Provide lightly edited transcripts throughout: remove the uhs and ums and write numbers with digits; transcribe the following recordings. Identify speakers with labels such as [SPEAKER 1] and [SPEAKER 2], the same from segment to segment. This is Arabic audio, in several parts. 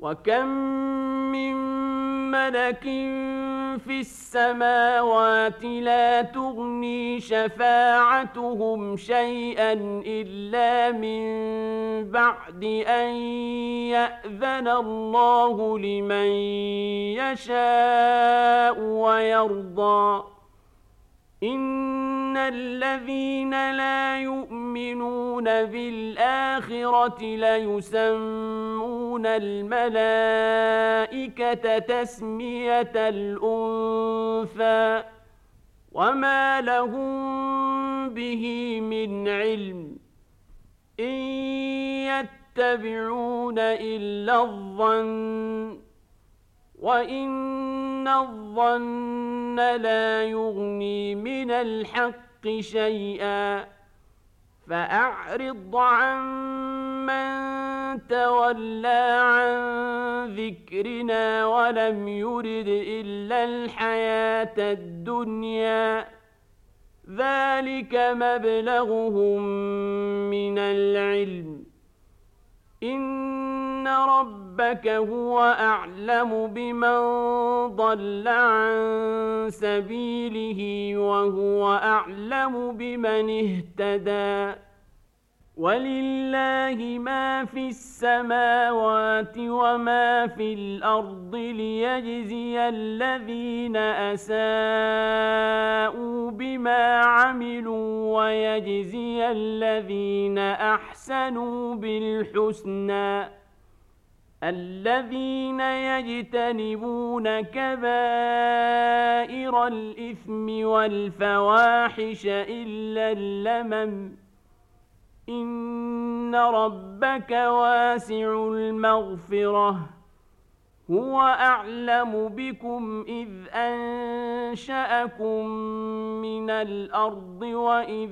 [SPEAKER 1] وكم من ملك في السماوات لا تغني شفاعتهم شيئا إلا من بعد أن يأذن الله لمن يشاء ويرضى إن الذين لا يؤمنون بالآخرة ليسمون الملائكة تسمية الأنثى وما لهم به من علم إن يتبعون إلا الظن وإن الظن لا يغني من الحق شيئا فأعرض عن من تولى عن ذكرنا ولم يرد إلا الحياة الدنيا ذلك مبلغهم من العلم إن ربك هو أعلم بمن ضل عن سبيله وهو أعلم بمن اهتدى ولله ما في السماوات وما في الأرض ليجزي الذين أساءوا بما عملوا ويجزي الذين أحسنوا بالحسنى الذين يجتنبون كبائر الإثم والفواحش إلا اللمم إن ربك واسع المغفرة هو أعلم بكم إذ أنشأكم من الأرض وإذ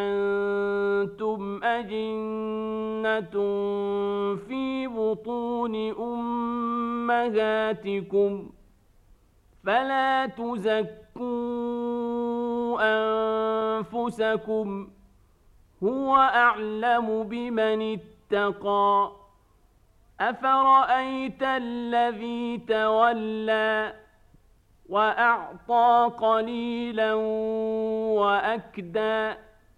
[SPEAKER 1] أنتم أجنة في بطون أمهاتكم فلا تزكوا أنفسكم هو أعلم بمن اتقى أفرأيت الذي تولى وأعطى قليلا وأكدى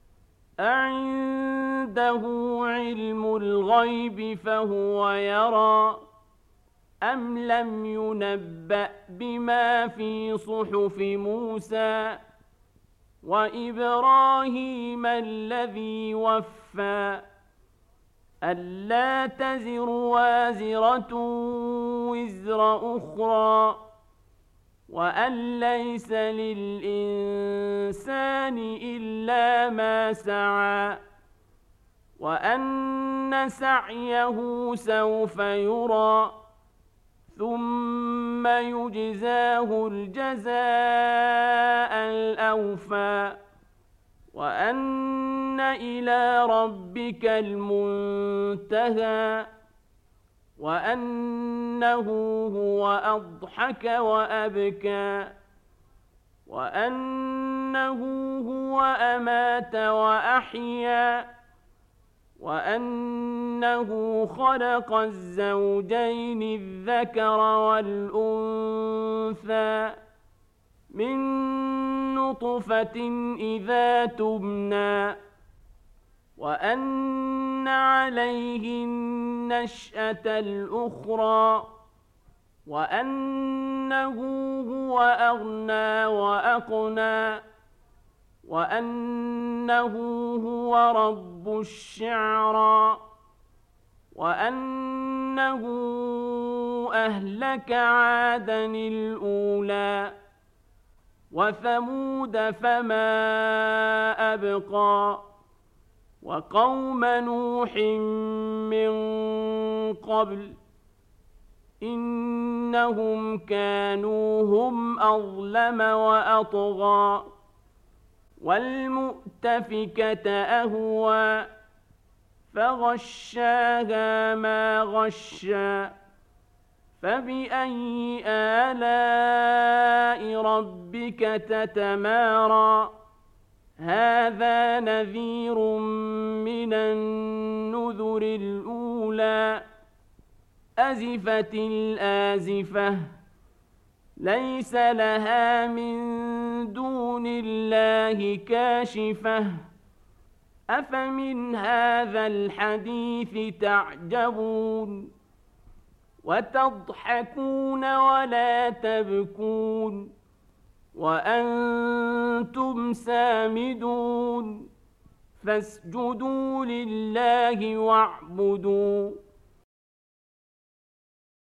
[SPEAKER 1] أعنده علم الغيب فهو يرى أم لم ينبأ بما في صحف موسى وإبراهيم الذي وفى ألا تزر وازرة وزر أخرى وأن ليس للإنسان إلا ما سعى وأن سعيه سوف يرى ثم يجزاه الجزاء الأوفى وأن إلى ربك المنتهى وأنه هو أضحك وأبكى وأنه هو أمات وأحيا وأنه خلق الزوجين الذكر والأنثى من نطفة إذا تمنى وأن عليه النشأة الأخرى وأنه هو أغنى وأقنى وأنه هو رب الشعرى وأنه أهلك عادا الأولى وثمود فما أبقى وقوم نوح من قبل إنهم كانوا هم أظلم وأطغى والمؤتفكة أهوى فغشاها ما غشى فبأي آلاء ربك تتمارى هذا نذير من النذر الأولى أزفت الآزفة ليس لها من دون الله كاشفة أفمن هذا الحديث تعجبون وتضحكون ولا تبكون وأنتم سامدون فاسجدوا لله واعبدوا